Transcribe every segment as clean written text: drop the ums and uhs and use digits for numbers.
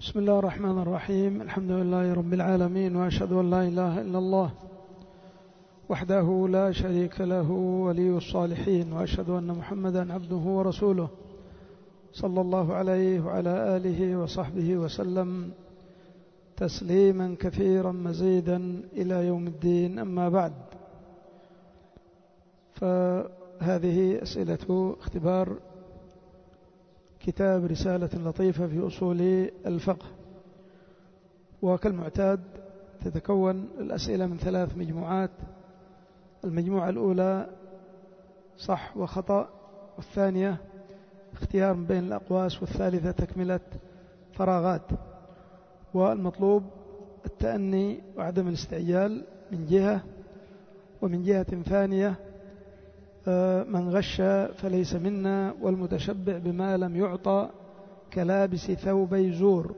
بسم الله الرحمن الرحيم. الحمد لله رب العالمين، وأشهد أن لا إله إلا الله وحده لا شريك له ولي الصالحين، وأشهد أن محمدا عبده ورسوله صلى الله عليه وعلى آله وصحبه وسلم تسليما كثيرا مزيدا إلى يوم الدين. أما بعد، فهذه أسئلة اختبار كتاب رسالة لطيفة في أصول الفقه، وكالمعتاد تتكون الأسئلة من 3 مجموعات. المجموعة الأولى صح وخطأ، والثانية اختيار من بين الأقواس، والثالثة تكملة فراغات. والمطلوب التأني وعدم الاستعجال من جهة، ومن جهة ثانية من غش فليس منا، والمتشبع بما لم يعطى كلابس ثوبي زور.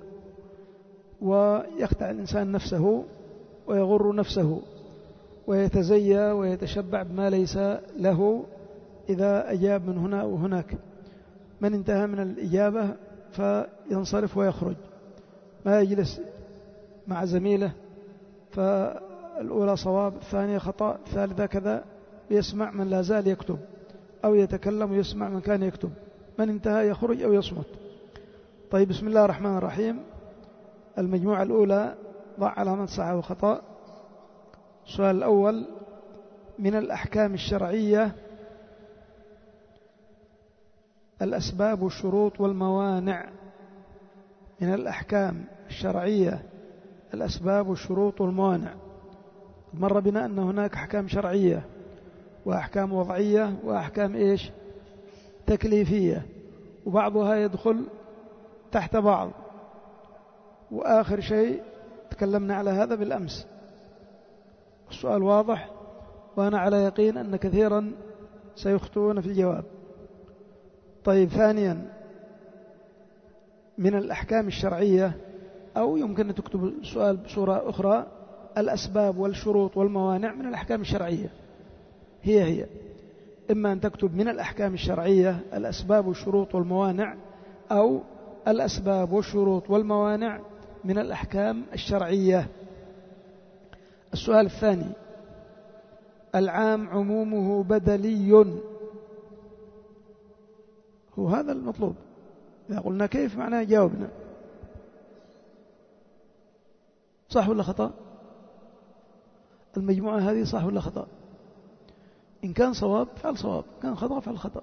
ويخدع الإنسان نفسه ويغر نفسه ويتزيى ويتشبع بما ليس له إذا أجاب من هنا أو هناك. من انتهى من الإجابة فينصرف ويخرج، ما يجلس مع زميله فالأولى صواب الثانية خطأ الثالثة كذا، يسمع من لا زال يكتب، أو يتكلم ويسمع من كان يكتب. من انتهى يخرج أو يصمت. طيب، بسم الله الرحمن الرحيم. المجموعة الأولى ضع علامة صح وخطأ. السؤال الأول: من الأحكام الشرعية الأسباب والشروط والموانع. من الأحكام الشرعية الأسباب والشروط والموانع. مر بنا أن هناك أحكام شرعية وأحكام وضعية وأحكام تكليفية، وبعضها يدخل تحت بعض. وآخر شيء تكلمنا على هذا بالأمس. السؤال واضح، وأنا على يقين أن كثيرا سيخطئون في الجواب. طيب، ثانيا، من الأحكام الشرعية، أو يمكن أن تكتب السؤال بصورة أخرى: الأسباب والشروط والموانع من الأحكام الشرعية. هي إما أن تكتب من الأحكام الشرعية الأسباب والشروط والموانع، أو الأسباب والشروط والموانع من الأحكام الشرعية. السؤال الثاني: العام عمومه بدلي. هو هذا المطلوب. إذا قلنا كيف معناه جاوبنا. صح ولا خطأ؟ المجموعة هذه صح ولا خطأ؟ إن كان صواب فعل صواب، كان خطأ فعل خطأ.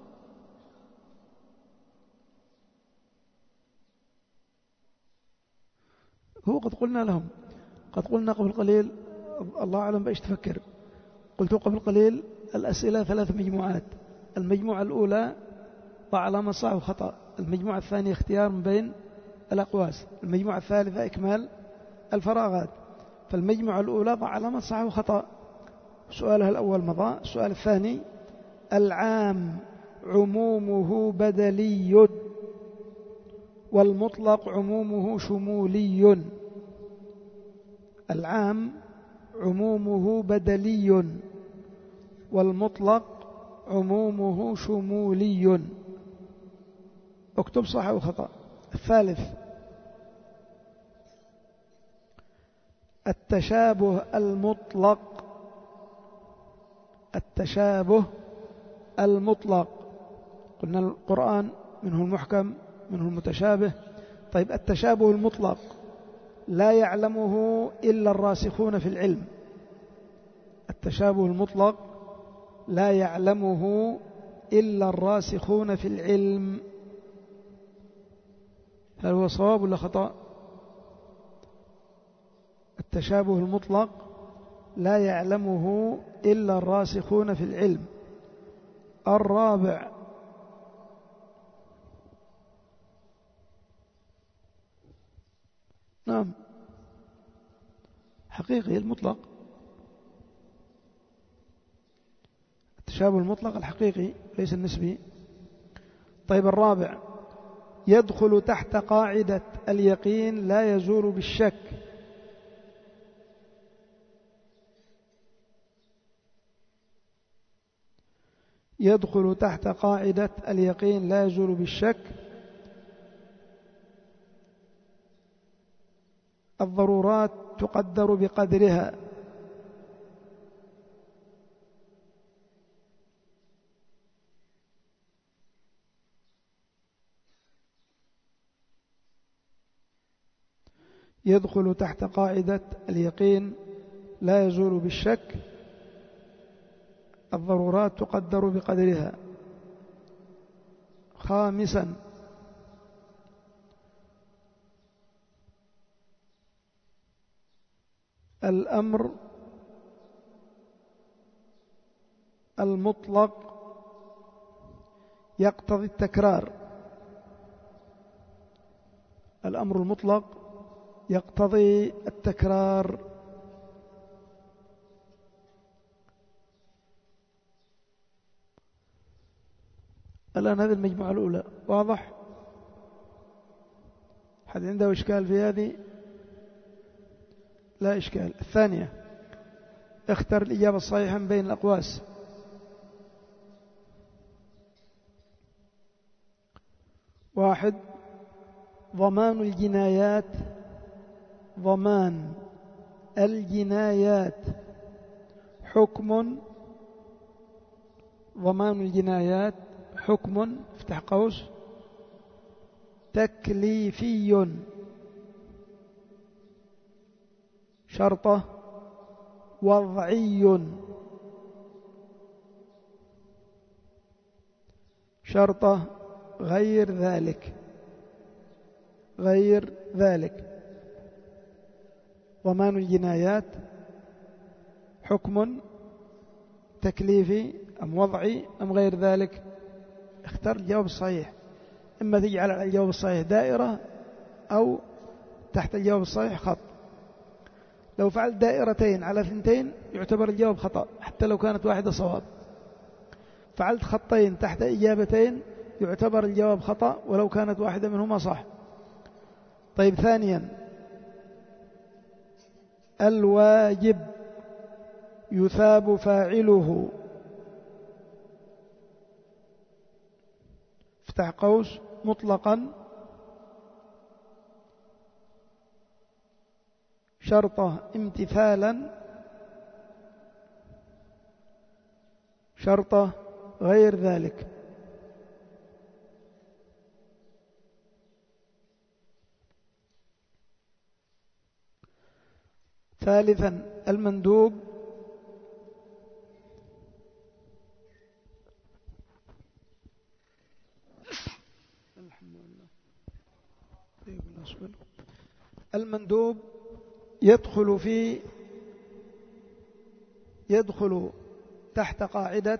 هو قد قلنا لهم، قد قلنا قبل قليل، الله أعلم بإيش تفكر. قلت قبل قليل الأسئلة 3 مجموعات. المجموعة الأولى ضع علامة صح وخطأ. المجموعة الثانية اختيار من بين الأقواس. المجموعة الثالثة إكمال الفراغات. فالمجموعة الأولى ضع علامة صح وخطأ. سؤالها الأول مضى. السؤال الثاني: العام عمومه بدلي، والمطلق عمومه شمولي. العام عمومه بدلي، والمطلق عمومه شمولي. اكتب صح وخطأ. الثالث: التشابه المطلق. التشابه المطلق. قلنا القرآن منه المحكم منه المتشابه. طيب، التشابه المطلق لا يعلمه إلا الراسخون في العلم. التشابه المطلق لا يعلمه إلا الراسخون في العلم. هل هو صواب ولا خطأ؟ التشابه المطلق لا يعلمه إلا الراسخون في العلم. الرابع: نعم، حقيقي المطلق. التشابه المطلق الحقيقي ليس النسبي. طيب، الرابع: يدخل تحت قاعدة اليقين لا يزول بالشك. يدخل تحت قاعدة اليقين لا يزول بالشك. الضرورات تقدر بقدرها. يدخل تحت قاعدة اليقين لا يزول بالشك. الضرورات تقدر بقدرها. خامسا الأمر المطلق يقتضي التكرار. الأمر المطلق يقتضي التكرار. الآن هذه المجموعة الأولى واضح؟ حد عنده إشكال في هذه؟ لا إشكال. الثانية اختر الإجابة الصحيحة من بين الأقواس. واحد، ضمان الجنايات. ضمان الجنايات حكم. ضمان الجنايات حكم افتح قوس تكليفي. شرطه وضعي. شرطه غير ذلك. غير ذلك. ضمان الجنايات حكم تكليفي أم وضعي أم غير ذلك؟ اختر الجواب الصحيح. إما تجعل على الجواب الصحيح دائرة أو تحت الجواب الصحيح خط. لو فعلت دائرتين على 2 يعتبر الجواب خطأ حتى لو كانت واحدة صواب. فعلت خطين تحت إجابتين يعتبر الجواب خطأ ولو كانت واحدة منهما صح. طيب ثانيا الواجب يثاب فاعله. افتح قوس مطلقا شرطه امتثالا. شرطه غير ذلك. ثالثا المندوب المندوب يدخل تحت قاعدة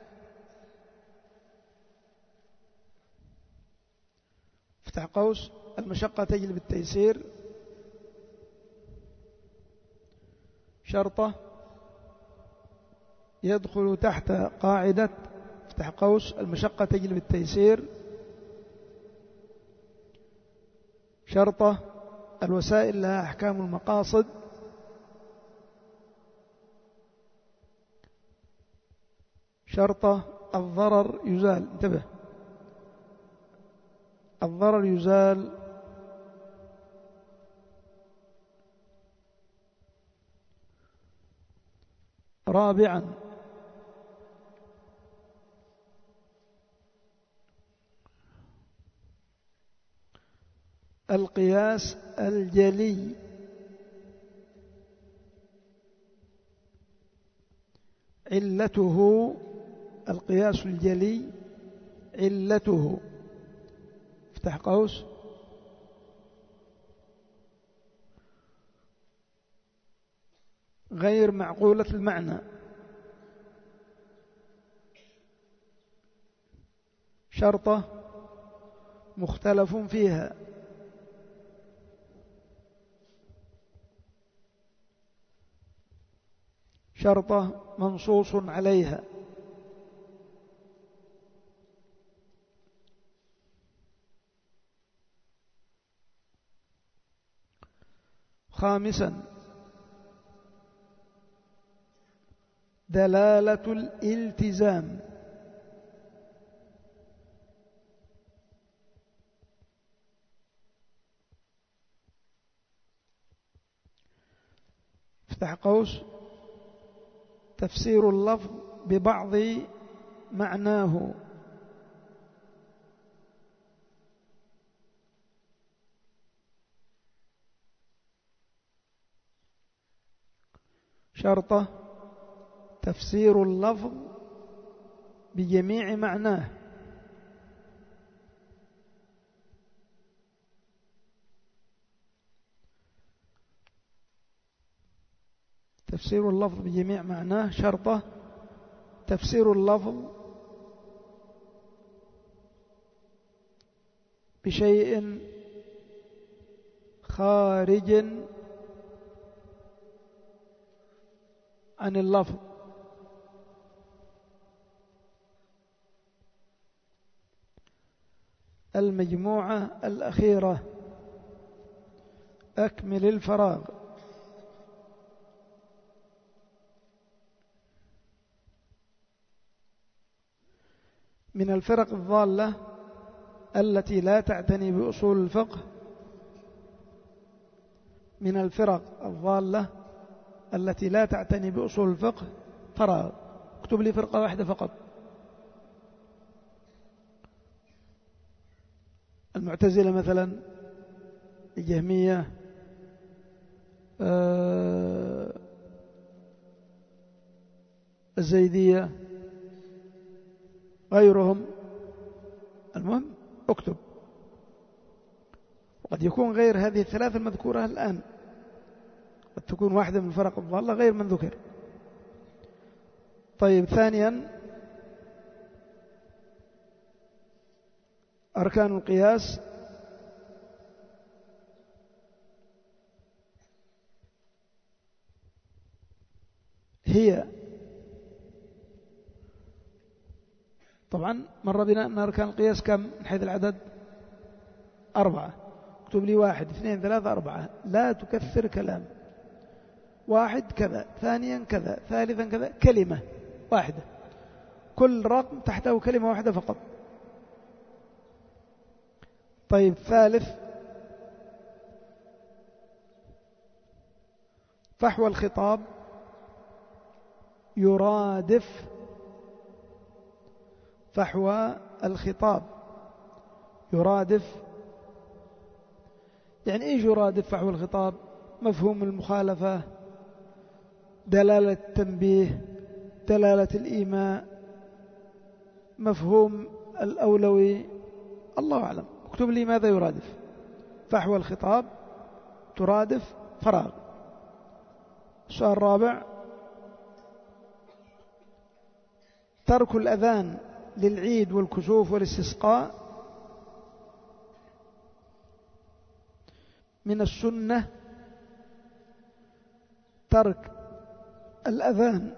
افتح قوس المشقة تجلب التيسير. شرطه يدخل تحت قاعدة افتح قوس المشقة تجلب التيسير. شرطه الوسائل لها أحكام المقاصد. شرطه الضرر يزال. انتبه، الضرر يزال. رابعا القياس الجلي. علته القياس الجلي علته افتح قوس غير معقولة المعنى. شرطه مختلف فيها. شرطه منصوص عليها. خامسا دلالة الالتزام. افتح قوس تفسير اللفظ ببعض معناه. شرطة تفسير اللفظ بجميع معناه. تفسير اللفظ بجميع معناه. شرطة تفسير اللفظ بشيء خارج عن اللفظ. المجموعة الأخيرة أكمل الفراغ. من الفرق الضالة التي لا تعتني بأصول الفقه، من الفرق الضالة التي لا تعتني بأصول الفقه فراغ. اكتب لي فرقة واحدة فقط. المعتزلة مثلا، الجهمية، الزيدية، غيرهم. المهم اكتب. وقد يكون غير هذه الثلاث المذكورة الآن، قد تكون واحدة من الفرق الضالة غير من ذكر. طيب، ثانيا أركان القياس هي، طبعا مر بنا أن أركان القياس كم من حيث العدد؟ 4. اكتب لي 1 2 3 4. لا تكثر كلام. 1 كذا، ثانيا كذا، ثالثا كذا، كلمة واحدة، كل رقم تحته كلمة واحدة فقط. طيب، ثالث فحوى الخطاب يرادف، فحوى الخطاب يرادف. يعني إيش يرادف فحوى الخطاب؟ مفهوم المخالفة، دلالة التنبيه، دلالة الإيماء، مفهوم الأولوي، الله أعلم. اكتب لي ماذا يرادف. فحوى الخطاب ترادف فراغ. السؤال الرابع، ترك الأذان للعيد والكسوف والاستسقاء من السنة. ترك الأذان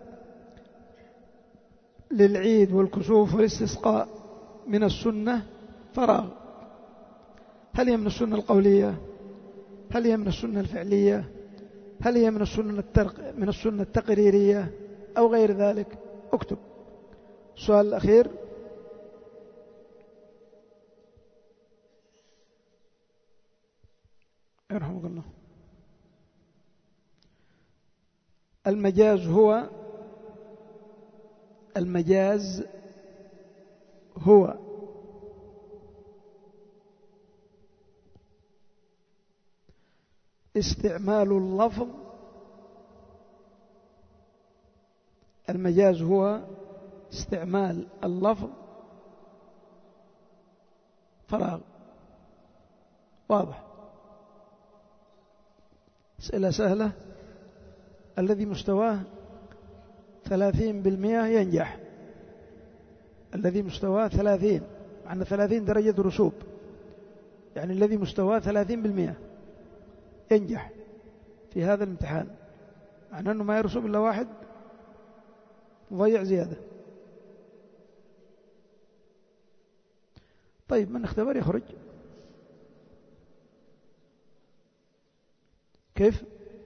للعيد والكسوف والاستسقاء من السنة فراغ. هل هي من السنة القولية؟ هل هي من السنة الفعلية؟ هل هي من السنة التقريرية أو غير ذلك؟ اكتب. السؤال الأخير، يرحمك الله، المجاز هو استعمال اللفظ. المجاز هو استعمال اللفظ فراغ. واضح؟ أسئلة سهلة. الذي مستواه 30% ينجح. الذي مستواه 30، معنى 30 درجة رسوب، يعني الذي مستواه 30% ينجح في هذا الامتحان، معنى أنه ما يرسب إلا واحد مضيع زيادة. طيب، من اختبر يخرج. كيف؟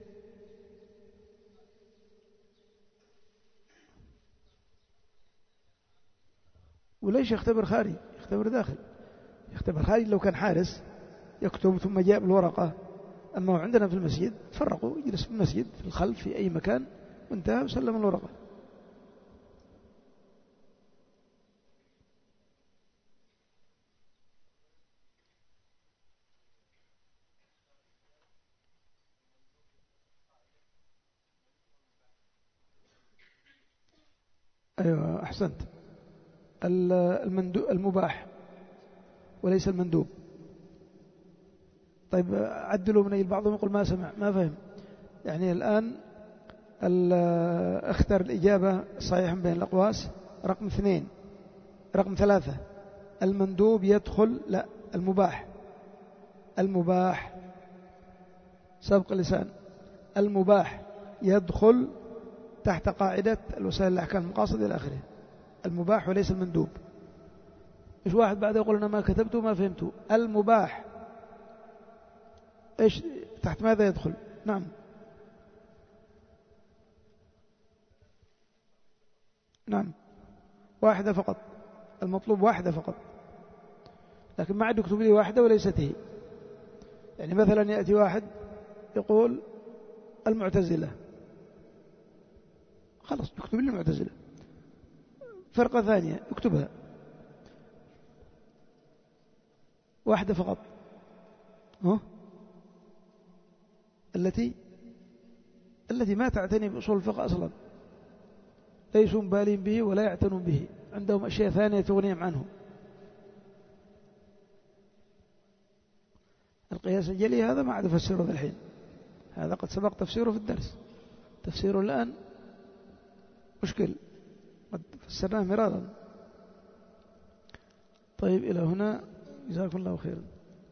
وليش يختبر خارج؟ يختبر داخل. يختبر خارج لو كان حارس يكتب ثم جاء بالورقة أما عندنا في المسجد فرقوا، يجلس في المسجد في الخلف في أي مكان وانتهى وسلم الورقة. أيوة أحسنت، المباح وليس المندوب. طيب عدلوا من بعضهم يقول ما سمع ما فهم. يعني الآن اختر الإجابة صحيحا بين الأقواس. رقم 2. رقم 3 المندوب يدخل، لا المباح سبق اللسان. المباح يدخل تحت قاعدة الوسائل الأحكام المقاصد إلى آخره، المباح وليس المندوب. مش واحد بعد يقول أنا ما كتبته ما فهمته. المباح إيش تحت ماذا يدخل؟ نعم نعم واحدة فقط، المطلوب واحدة فقط، لكن ما عاد يكتب لي واحدة وليست هي. يعني مثلا يأتي واحد يقول المعتزلة، خلاص يكتب لي المعتزلة. فرقة ثانية يكتبها واحدة فقط، التي ما تعتني بأصول الفقه أصلا، ليسوا مبالين به ولا يعتنون به، عندهم أشياء ثانية تغنيهم عنه. القياس الجلي هذا ما عاد أفسره في الحين، هذا قد سبق تفسيره في الدرس، تفسيره الآن مشكل، قد فسرناه مرارا. طيب إلى هنا جزاكم الله خيرا.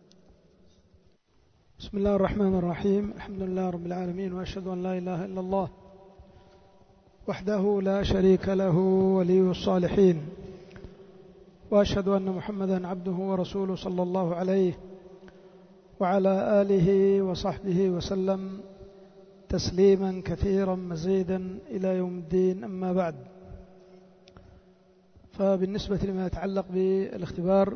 بسم الله الرحمن الرحيم، الحمد لله رب العالمين، وأشهد أن لا إله إلا الله وحده لا شريك له ولي الصالحين، وأشهد أن محمدا عبده ورسوله صلى الله عليه وعلى آله وصحبه وسلم تسليما كثيرا مزيدا إلى يوم الدين. أما بعد، فبالنسبة لما يتعلق بالاختبار،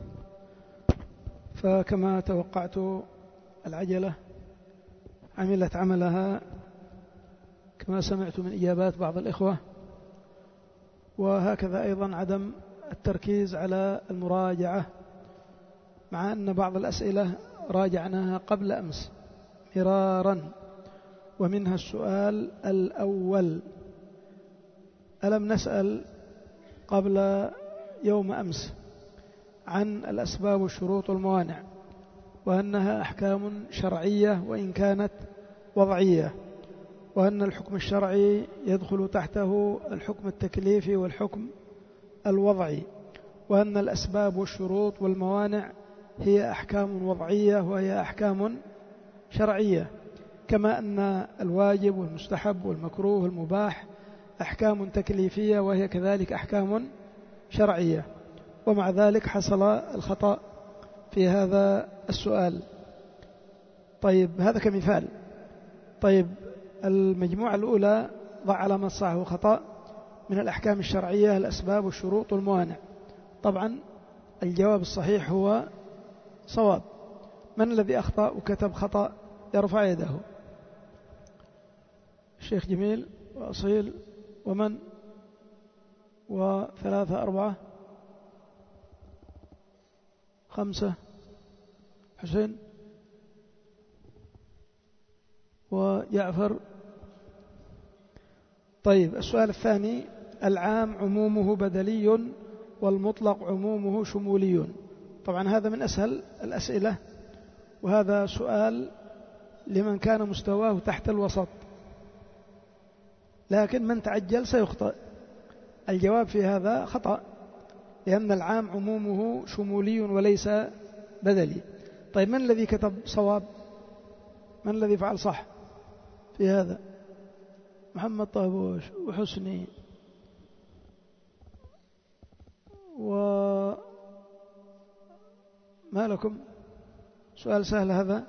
فكما توقعت العجلة عملت عملها كما سمعت من إجابات بعض الإخوة، وهكذا أيضا عدم التركيز على المراجعة، مع أن بعض الأسئلة راجعناها قبل أمس مرارا، ومنها السؤال الأول: ألم نسأل قبل يوم أمس عن الأسباب والشروط والموانع، وأنها أحكام شرعية وإن كانت وضعية، وأن الحكم الشرعي يدخل تحته الحكم التكليفي والحكم الوضعي، وأن الأسباب والشروط والموانع هي أحكام وضعية وهي أحكام شرعية، كما أن الواجب والمستحب والمكروه والمباح أحكام تكليفية وهي كذلك أحكام شرعية. ومع ذلك حصل الخطأ في هذا السؤال. طيب هذا كمثال. طيب المجموعة الأولى ضع علامة صح وخطأ من الأحكام الشرعية الأسباب والشروط والموانع. طبعا الجواب الصحيح هو صواب. من الذي أخطأ وكتب خطأ يرفع يده؟ الشيخ جميل وأصيل ومن وثلاثة أربعة خمسة حسين وجعفر. طيب السؤال الثاني: العام عمومه بدلي والمطلق عمومه شمولي. طبعا هذا من أسهل الأسئلة، وهذا سؤال لمن كان مستواه تحت الوسط، لكن من تعجل سيخطئ. الجواب في هذا خطأ، لأن العام عمومه شمولي وليس بدلي. طيب من الذي كتب صواب؟ من الذي فعل صح في هذا؟ محمد طابوش وحسني وما لكم؟ سؤال سهل هذا.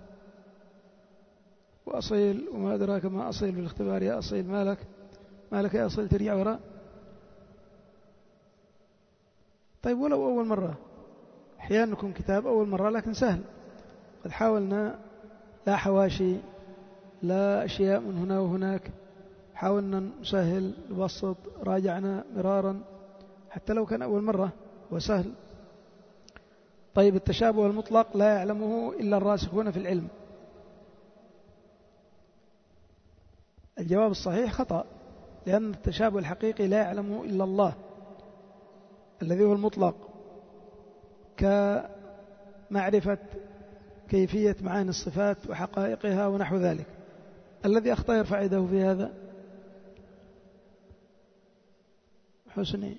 وأصيل وما أدراك ما أصيل بالاختبار يا أصيل، مالك يا أصيل ترجع وراء؟ طيب ولو أول مرة، أحيانا يكون كتاب أول مرة لكن سهل، قد حاولنا لا حواشي، لا أشياء من هنا وهناك. حاولنا نسهل نبسط، راجعنا مرارا حتى لو كان أول مرة وسهل. طيب التشابه المطلق لا يعلمه إلا الراسخون في العلم. الجواب الصحيح خطأ، لأن التشابه الحقيقي لا يعلمه إلا الله الذي هو المطلق، كمعرفة كيفية معاني الصفات وحقائقها ونحو ذلك. الذي أخطأ يرفع يده في هذا. حسني.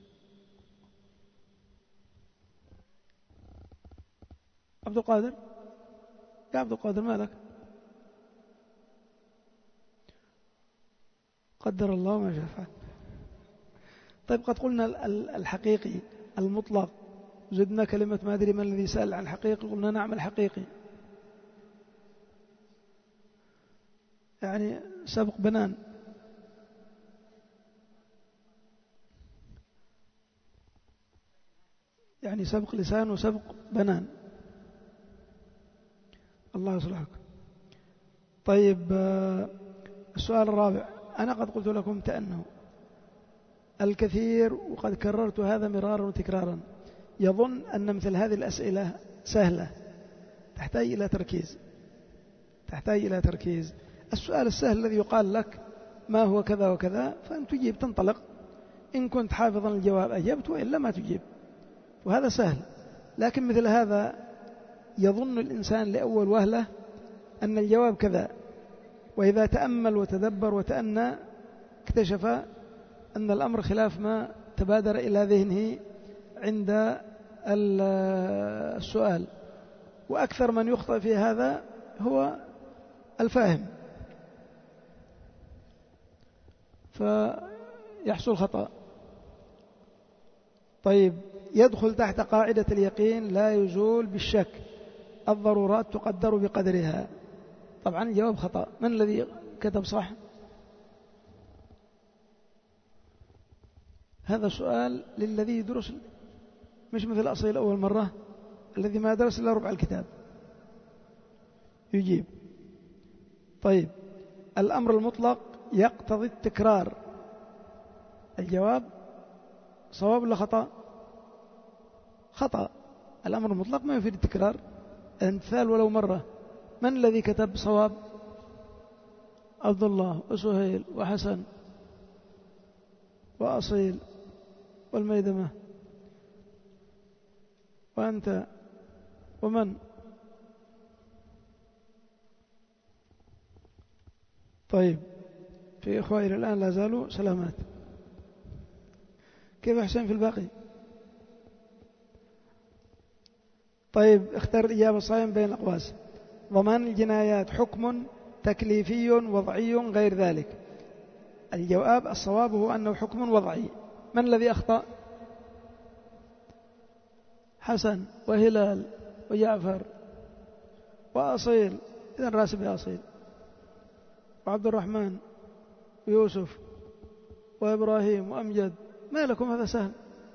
عبد القادر، يا عبد القادر مالك؟ قدر الله ما شاء فعل. طيب قد قلنا الحقيقي المطلق، زدنا كلمة ما أدري ما الذي سأل عن الحقيقي، قلنا نعم الحقيقي، يعني سبق بنان. يعني سبق لسان وسبق بنان. الله يصلحك. طيب السؤال الرابع، أنا قد قلت لكم تأنوا الكثير، وقد كررت هذا مرارا وتكرارا، يظن أن مثل هذه الأسئلة سهلة، تحتاج إلى تركيز، تحتاج إلى تركيز. السؤال السهل الذي يقال لك ما هو كذا وكذا، فأنت تجيب تنطلق، إن كنت حافظا الجواب أجبت، وإلا ما تجيب، وهذا سهل. لكن مثل هذا يظن الإنسان لأول وهلة أن الجواب كذا، وإذا تأمل وتدبر وتأنى اكتشف أن الأمر خلاف ما تبادر إلى ذهنه عند السؤال. وأكثر من يخطئ في هذا هو الفاهم، فيحصل خطأ. طيب يدخل تحت قاعدة اليقين لا يزول بالشك، الضرورات تقدر بقدرها. طبعا الجواب خطأ. من الذي كتب صح؟ هذا سؤال للذي يدرس، مش مثل أصيل أول مرة الذي ما درس إلا ربع الكتاب يجيب. طيب الأمر المطلق يقتضي التكرار، الجواب صواب ولا خطأ؟ خطأ. الأمر المطلق ما يفيد التكرار، الامتثال ولو مرة. من الذي كتب صواب؟ عبد الله وسهيل وحسن وأصيل والميدمة، وأنت ومن؟ طيب في إخوة إلى الآن لا زالوا سلامات. كيف حسين في الباقي؟ طيب اختر الإجابة الصحيحة بين الأقواس. ضمان الجنايات حكم تكليفي وضعي غير ذلك. الجواب الصواب هو أنه حكم وضعي. من الذي أخطأ؟ حسن وهلال وجعفر وأصيل، إذن راسب يا أصيل، وعبد الرحمن ويوسف وإبراهيم وأمجد. ما لكم؟ هذا سهل.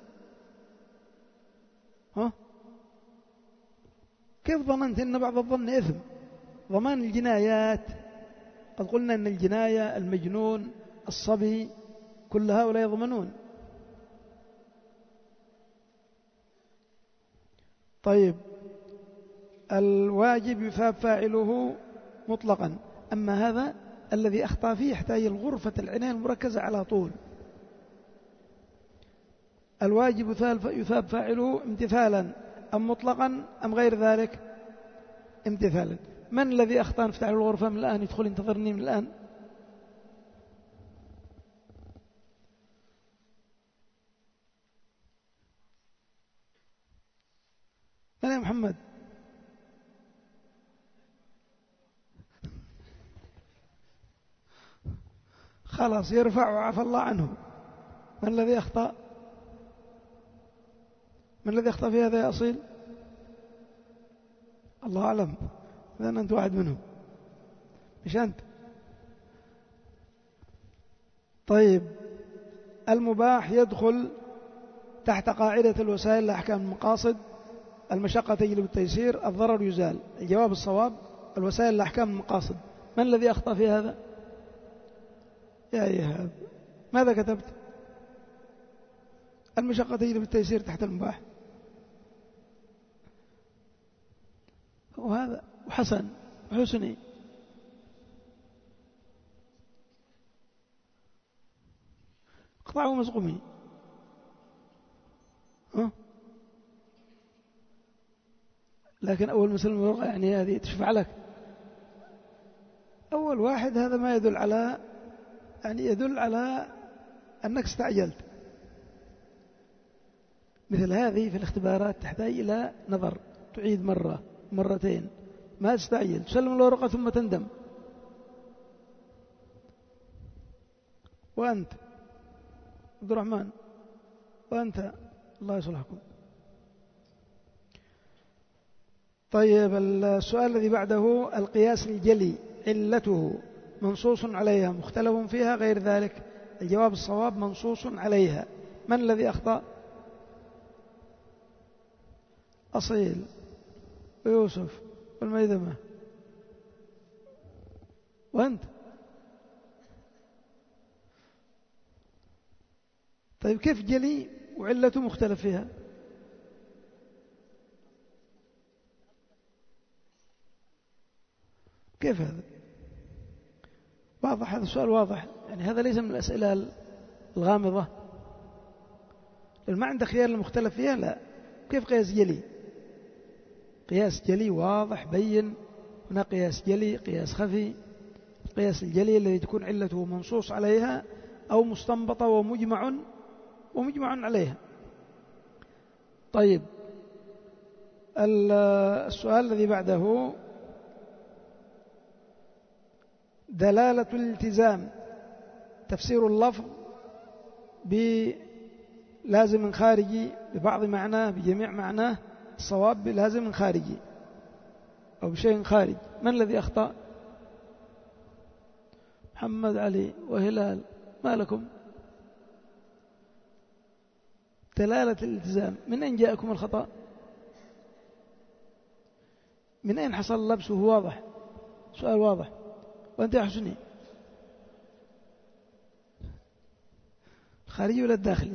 ها؟ كيف ظننت أن بعض الظن إثم؟ ضمان الجنايات، قد قلنا أن الجناية المجنون الصبي كل هؤلاء يضمنون. طيب الواجب يثاب فاعله مطلقا، أما هذا الذي أخطأ فيه يحتاج الغرفة العناية المركزة على طول. الواجب يثاب فاعله امتثالا أم مطلقا أم غير ذلك؟ امتثالا. من الذي أخطأ؟ نفتح الغرفة من الآن، يدخل ينتظرني من الآن. من يا محمد؟ خلاص يرفع وعفى الله عنه. من الذي أخطأ؟ من الذي أخطأ في هذا يا أصيل؟ الله أعلم، إذن أنت واحد منهم مش أنت. طيب المباح يدخل تحت قاعدة الوسائل لأحكام المقاصد، المشقة تجلب التيسير، الضرر يزال. الجواب الصواب الوسائل الأحكام المقاصد، من الذي أخطأ في هذا؟ يا إيهاب ماذا كتبت؟ المشقة تجري بالتيسير تحت المباح. وهذا وحسن وحسني. اقطعوا مزقومي. لكن أول مسلم ورقة يعني هذه تشفع لك. أول واحد هذا ما يدل على، يعني يدل على أنك استعجلت. مثل هذه في الاختبارات تحتاج إلى نظر، تعيد مرة مرتين، ما تستعجل، تسلم الورقة ثم تندم. وأنت عبد الرحمن، وأنت الله يصلحكم. طيب السؤال الذي بعده: القياس الجلي علته منصوص عليها مختلف فيها غير ذلك؟ الجواب الصواب منصوص عليها. من الذي أخطأ؟ أصيل ويوسف والميدمة. وأنت؟ طيب كيف جلي وعلته مختلف فيها؟ كيف هذا؟ واضح، هذا السؤال واضح، يعني هذا ليس من الأسئلة الغامضة. ما عندك خيار المختلف فيها؟ لا. كيف قياس جلي؟ قياس جلي واضح بين. هنا قياس جلي، قياس خفي. قياس الجلي الذي تكون علته منصوص عليها أو مستنبطة ومجمع عليها. طيب السؤال الذي بعده: دلالة الالتزام تفسير اللفظ بلازم خارجي ببعض معناه بجميع معناه، الصواب بلازم خارجي أو بشيء خارج. من الذي أخطأ؟ محمد علي وهلال، ما لكم؟ دلالة الالتزام، من أين جاءكم الخطأ؟ من أين حصل اللبس؟ وهو واضح، سؤال واضح. وأنت يا حسني الخارجي ولا الداخلي؟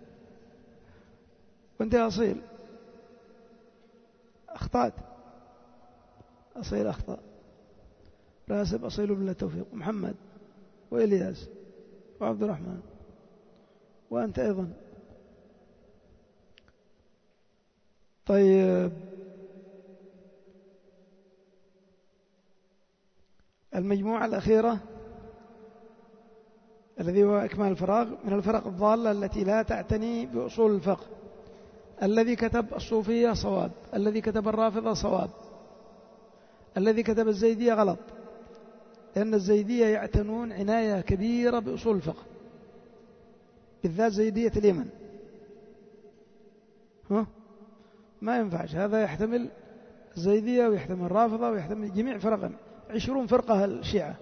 وأنت يا أصيل أخطأت. أصيل أخطأ. راسب أصيل بالله التوفيق. محمد وإلياس وعبد الرحمن وأنت أيضا. طيب المجموعة الأخيرة الذي هو إكمال الفراغ من الفرق الضالة التي لا تعتني بأصول الفقه. الذي كتب الصوفية صواب، الذي كتب الرافضة صواب، الذي كتب الزيدية غلط، لأن الزيدية يعتنون عناية كبيرة بأصول الفقه، بالذات زيدية اليمن. ما ينفعش هذا، يحتمل الزيدية ويحتمل الرافضة ويحتمل جميع فرقا، 20 فرقة الشيعة.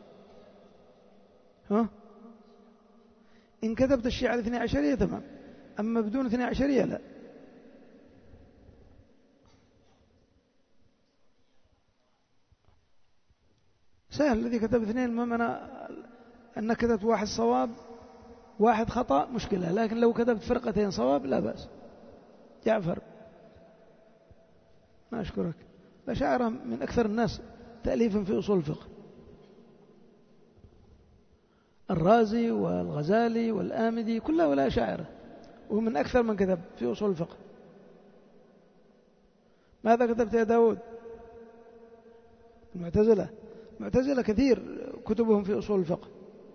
إن كتبت الشيعة 12 تمام، أما بدون 12 لا. سهل، الذي كتب 2 المهم أنك كتبت واحد صواب واحد خطأ مشكلة، لكن لو كتبت فرقتين صواب لا بأس. جعفر ما أشكرك. الأشاعرة من أكثر الناس تأليفا في أصول الفقه، الرازي والغزالي والآمدي كلها ولا أشاعرة، ومن أكثر من كتب في أصول الفقه. ماذا كتبت يا داود؟ المعتزلة كثير كتبهم في أصول الفقه.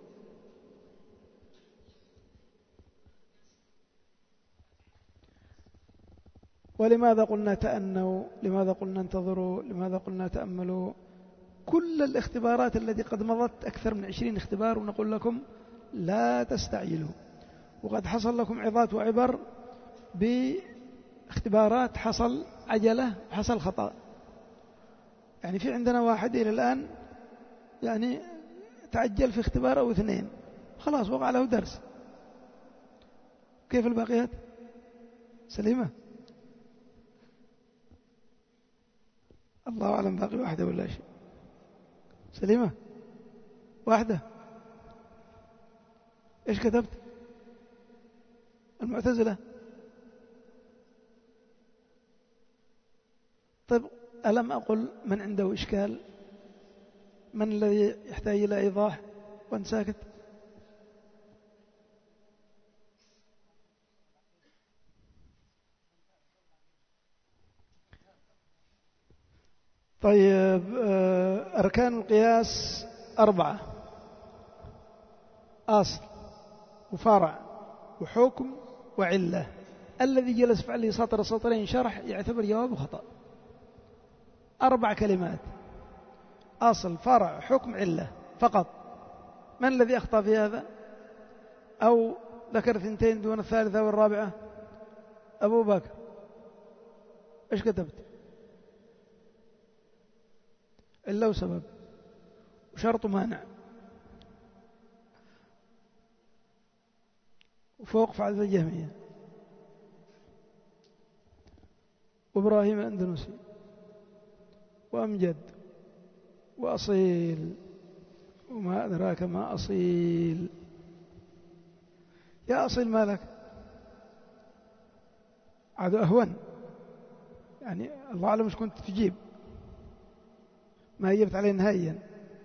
ولماذا قلنا تأنوا؟ لماذا قلنا انتظروا؟ لماذا قلنا تأملوا؟ كل الاختبارات التي قد مضت أكثر من 20 اختبار، ونقول لكم لا تستعجلوا. وقد حصل لكم عظات وعبر باختبارات حصل عجلة وحصل خطأ. يعني في عندنا واحد إلى الآن يعني تعجل في اختبار أو 2، خلاص وقع له درس. كيف الباقيات؟ سليمة؟ الله أعلم باقي واحدة ولا شيء. سليمة واحدة. إيش كتبت؟ المعتزلة. طيب ألم أقل من عنده إشكال؟ من الذي يحتاج إلى إيضاح وأنت ساكت؟ طيب أركان القياس 4: أصل وفرع وحكم وعلة. الذي جلس فعلي سطر سطرين شرح يعتبر جوابه خطأ. 4 كلمات: أصل فرع حكم علة فقط. من الذي أخطأ في هذا؟ أو ذكر 2 دون الثالثة والرابعة؟ أبو بكر. إيش كتبت؟ إلا وسبب وشرط مانع وفوق فعل الجهمية وإبراهيم الأندلسي وأمجد وأصيل وما أدراك ما أصيل. يا أصيل مالك؟ عاد أهون يعني، الله أعلم مش كنت تجيب، ما جبت عليه نهائيا.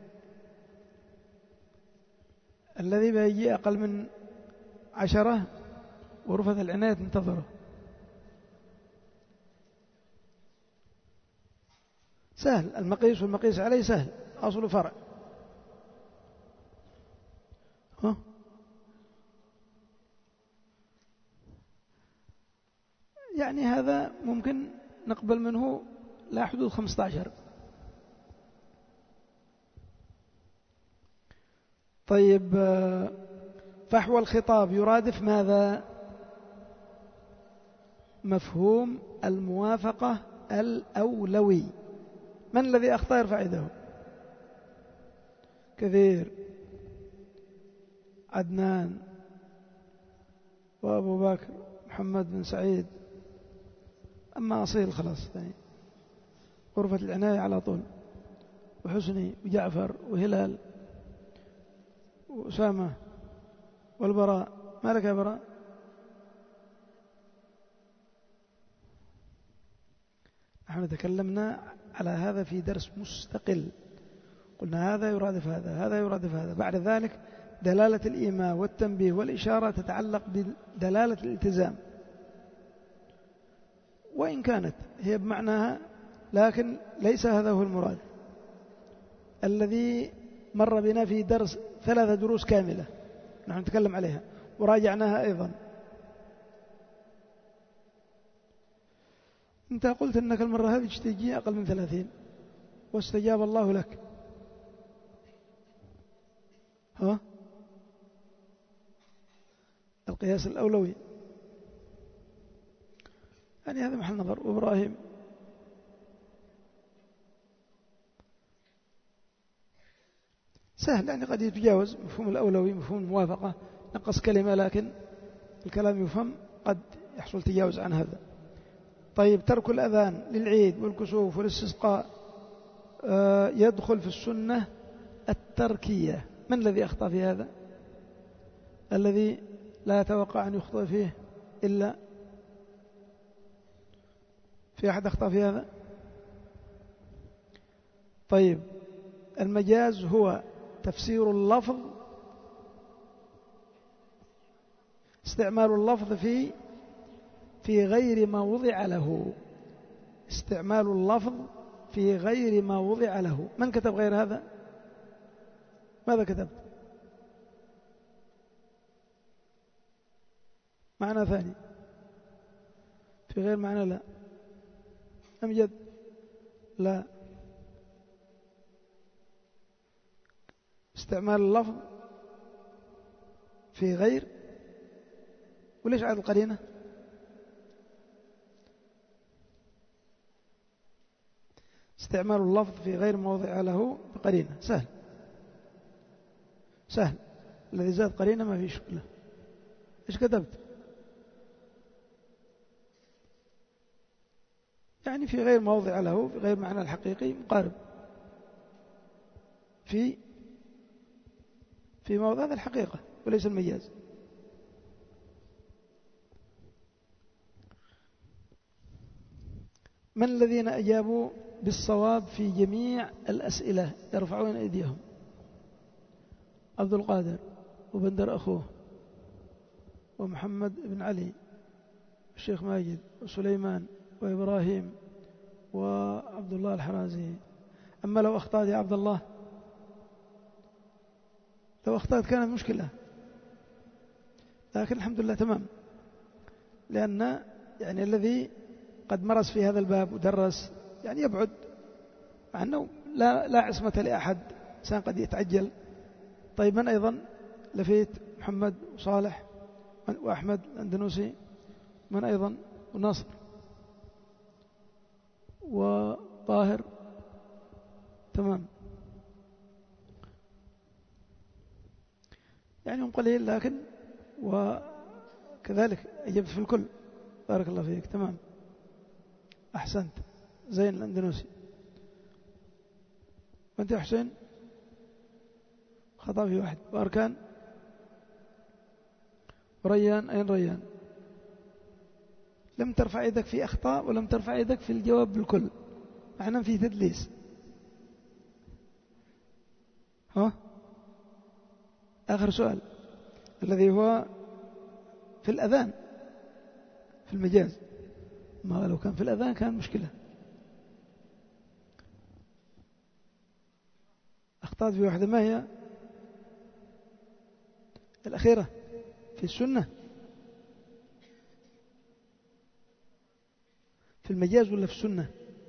الذي بيجي أقل من 10 غرفة العناية تنتظره. سهل المقيس والمقيس عليه سهل، أصل فرع. يعني هذا ممكن نقبل منه لا حدود 15. طيب فحوى الخطاب يرادف ماذا؟ مفهوم الموافقة الأولوي. من الذي أخطأ يرفع يده؟ كثير. عدنان وأبو بكر محمد بن سعيد. أما أصيل خلاص يعني غرفة العناية على طول. وحسني وجعفر وهلال وأسامة والبراء. ما لك يا براء؟ نحن تكلمنا على هذا في درس مستقل، قلنا هذا يرادف هذا، هذا يرادف هذا. بعد ذلك دلالة الإيماء والتنبيه والإشارة تتعلق بدلالة الالتزام، وإن كانت هي بمعناها لكن ليس هذا هو المراد. الذي مر بنا في درس 3 دروس كاملة نحن نتكلم عليها وراجعناها أيضا. أنت قلت أنك المرة هذه تجي أقل من 30 واستجاب الله لك. القياس الأولوي يعني هذا محل نظر. وإبراهيم سهل يعني قد يتجاوز مفهوم الأولوي، مفهوم الموافقة، نقص كلمة لكن الكلام يفهم، قد يحصل تجاوز عن هذا. طيب ترك الأذان للعيد والكسوف والاستسقاء يدخل في السنة التركية. من الذي أخطأ في هذا؟ الذي لا يتوقع أن يخطئ فيه إلا في أحد أخطأ في هذا؟ طيب المجاز هو تفسير اللفظ، استعمال اللفظ في غير ما وضع له. استعمال اللفظ في غير ما وضع له. من كتب غير هذا؟ ماذا كتبت؟ معنى ثاني في غير معنى. لا. أمجد لا. استعمال اللفظ في غير، وليش عاد القرينة؟ استعمال اللفظ في غير موضع له بقرينة. سهل سهل. الذي زاد قرينة ما في شكله. إيش كتبت؟ يعني في غير موضع له، في غير معنى الحقيقي مقارب، في موضع هذا الحقيقة وليس المجاز. من الذين أجابوا بالصواب في جميع الأسئلة يرفعون أيديهم؟ عبد القادر وبندر أخوه ومحمد بن علي والشيخ ماجد وسليمان وإبراهيم وعبد الله الحرازي. أما لو أخطأت يا عبد الله، لو أخطأت كانت مشكلة، لكن الحمد لله تمام، لأن يعني الذي قد مرس في هذا الباب ودرس يعني يبعد، مع أنه لا عصمة لأحد، إنسان قد يتعجل. طيب من أيضا لفيت؟ محمد وصالح وأحمد الأندنوسي، من أيضا؟ وناصر وطاهر، تمام، يعني هم قليل، لكن وكذلك أجبت في الكل، بارك الله فيك، تمام، أحسنت. زين الأندنوسي. وأنت يا حسين؟ خطأ في واحد. وأركان؟ وريان، أين ريان؟ لم ترفع يدك في أخطاء ولم ترفع يدك في الجواب بالكل، معنى في تدليس. ها؟ آخر سؤال الذي هو في الأذان، في المجاز، ما لو كان في الأذان كان مشكلة. أخطأت في واحدة، ما هي الأخيرة؟ في السنة، في المجاز ولا في السنة؟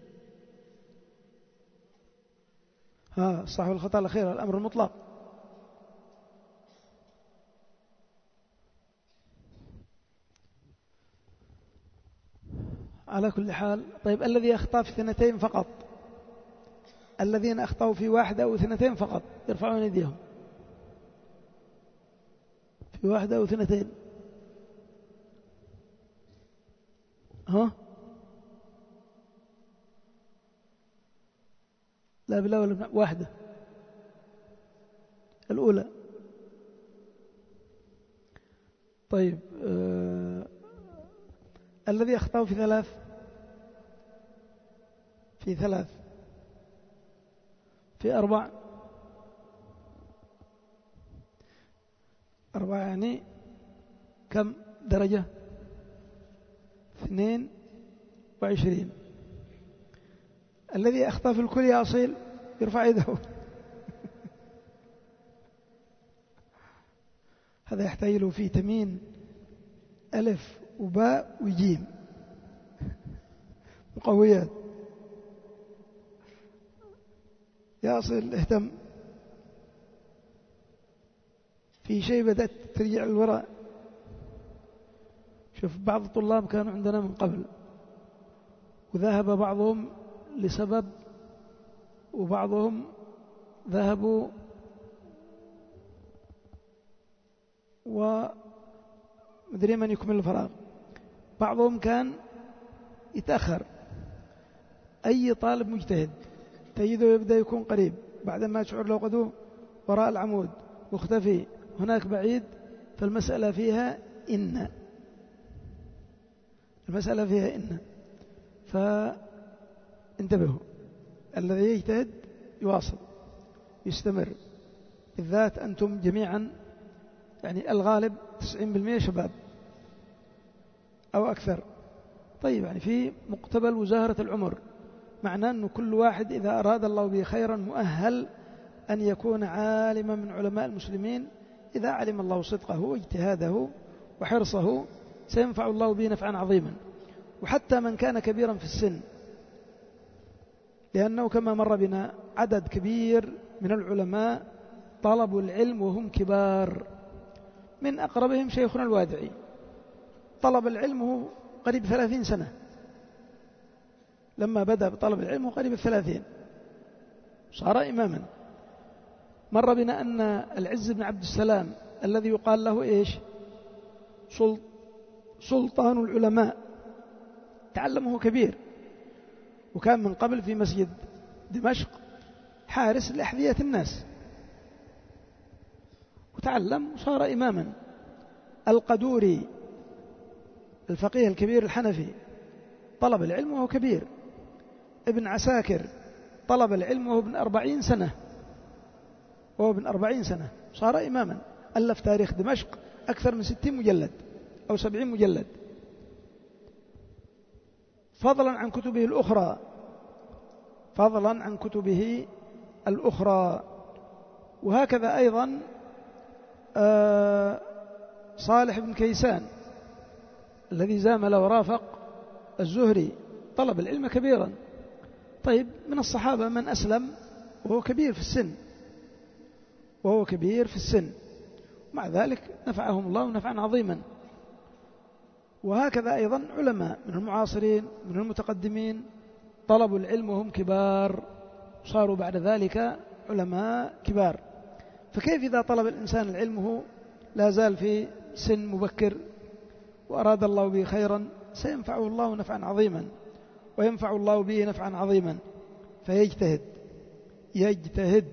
الصح والخطأ الأخيرة، الأمر المطلق. على كل حال. طيب الذي أخطأ في 2 فقط، الذين أخطأوا في 1 أو 2 فقط يرفعون يديهم، في 1 أو 2. لا بلا ولا 1 الأولى. طيب الذي أخطأوا في 3، في 3، في 4 يعني كم درجة؟ 22. الذي أخطأ في الكل يا أصيل يرفع يده. هذا يحتاج له في تمين ألف وباء وجيم مقويات. يا أصيل اهتم، في شيء بدأت ترجع الوراء. شوف، بعض الطلاب كانوا عندنا من قبل وذهب بعضهم لسبب، وبعضهم ذهبوا ومدري من يكمل الفراغ. بعضهم كان يتأخر. أي طالب مجتهد تجده يبدأ يكون قريب، بعدما تشعر لو قدوه وراء العمود مختفي هناك بعيد. فالمسألة فيها إن، المسألة فيها إن. فانتبهوا، الذي يجتهد يواصل يستمر، بالذات أنتم جميعا يعني الغالب 90% شباب أو أكثر. طيب يعني في مقتبل وزهرة العمر، معناه أنه كل واحد إذا أراد الله به خيرا مؤهل أن يكون عالما من علماء المسلمين. إذا علم الله صدقه واجتهاده وحرصه سينفع الله به نفعا عظيما. وحتى من كان كبيرا في السن، لأنه كما مر بنا عدد كبير من العلماء طلبوا العلم وهم كبار. من أقربهم شيخنا الوادعي طلب العلم وهو قريب 30 سنة، لما بدأ بطلب العلم قريب 30 صار إماما. مر بنا أن العز بن عبد السلام الذي يقال له إيش؟ سلطان العلماء، تعلمه كبير وكان من قبل في مسجد دمشق حارس لأحذية الناس، وتعلم وصار إماما. القدوري الفقيه الكبير الحنفي طلب العلم وهو كبير. ابن عساكر طلب العلم وهو ابن 40 سنة، صار إماما. ألف تاريخ دمشق أكثر من 60 مجلد أو 70 مجلد، فضلا عن كتبه الأخرى. وهكذا أيضا صالح بن كيسان الذي زامل ورافق الزهري طلب العلم كبيرا. طيب، من الصحابة من أسلم وهو كبير في السن، مع ذلك نفعهم الله نفعا عظيما. وهكذا أيضا علماء من المعاصرين من المتقدمين طلبوا العلم وهم كبار، صاروا بعد ذلك علماء كبار. فكيف إذا طلب الإنسان العلم وهو لا زال في سن مبكر وأراد الله به خيرا، سينفعه الله نفعا عظيما وينفع الله به نفعا عظيما، فيجتهد.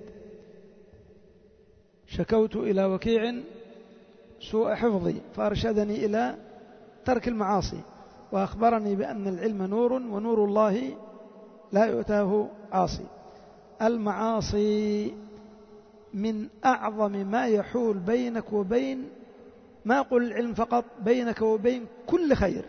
شكوت إلى وكيع سوء حفظي فأرشدني إلى ترك المعاصي، وأخبرني بأن العلم نور ونور الله لا يؤتاه عاصي. المعاصي من أعظم ما يحول بينك وبين، ما أقول العلم فقط، بينك وبين كل خير.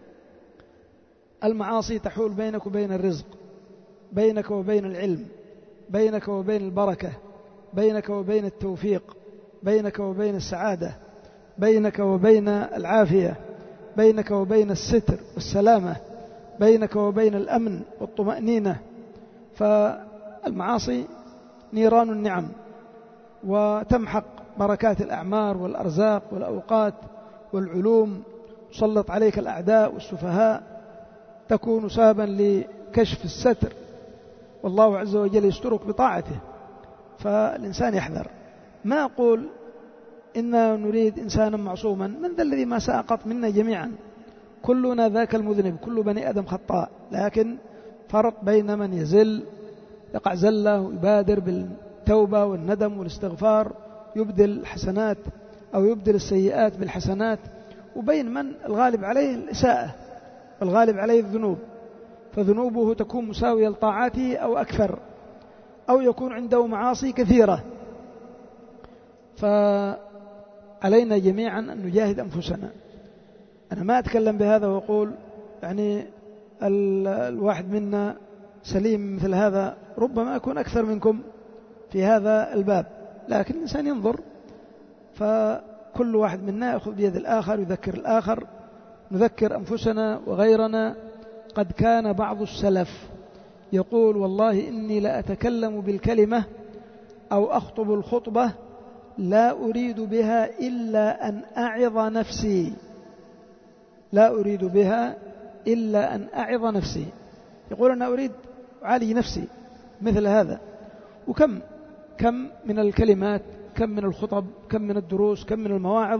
المعاصي تحول بينك وبين الرزق، بينك وبين العلم، بينك وبين البركة، بينك وبين التوفيق، بينك وبين السعادة، بينك وبين العافية، بينك وبين الستر والسلامة، بينك وبين الأمن والطمأنينة. فالمعاصي نيران النعم، وتمحق بركات الأعمار والأرزاق والأوقات والعلوم، تسلط عليك الأعداء والسفهاء، تكون سببا لكشف الستر، والله عز وجل يسترك بطاعته. فالإنسان يحذر. ما أقول إننا نريد إنسانا معصوما، من ذا الذي ما سأقط منا جميعا، كلنا ذاك المذنب، كل بني آدم خطاء، لكن فرق بين من يزل يقع زلة ويبادر بالتوبة والندم والاستغفار، يبدل الحسنات أو يبدل السيئات بالحسنات، وبين من الغالب عليه الإساءة والغالب عليه الذنوب، فذنوبه تكون مساوية لطاعاته أو أكثر، أو يكون عنده معاصي كثيرة. فعلينا جميعا أن نجاهد أنفسنا. أنا ما أتكلم بهذا وأقول يعني الواحد منا سليم مثل هذا، ربما أكون أكثر منكم في هذا الباب، لكن الإنسان ينظر، فكل واحد منا يأخذ بيد الآخر يذكر الآخر، نذكر أنفسنا وغيرنا. قد كان بعض السلف يقول: والله إني لأتكلم بالكلمة أو أخطب الخطبة لا أريد بها إلا أن أعظ نفسي، لا أريد بها إلا أن أعظ نفسي. يقول: أنا أريد أعالج نفسي مثل هذا. وكم من الكلمات، كم من الخطب، كم من الدروس، كم من المواعظ،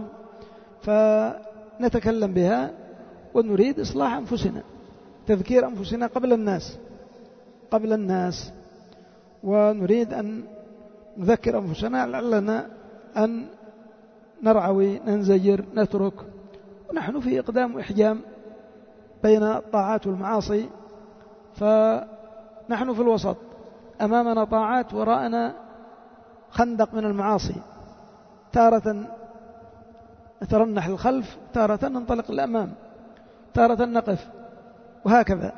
فنتكلم بها ونريد إصلاح أنفسنا، تذكير أنفسنا قبل الناس، ونريد أن نذكر أنفسنا لعلنا أن نرعوي، ننزجر، نترك. ونحن في إقدام وإحجام بين الطاعات والمعاصي، فنحن في الوسط، أمامنا طاعات، وراءنا خندق من المعاصي، تارة نترنح الخلف، تارة ننطلق للأمام، تارة نقف، وهكذا.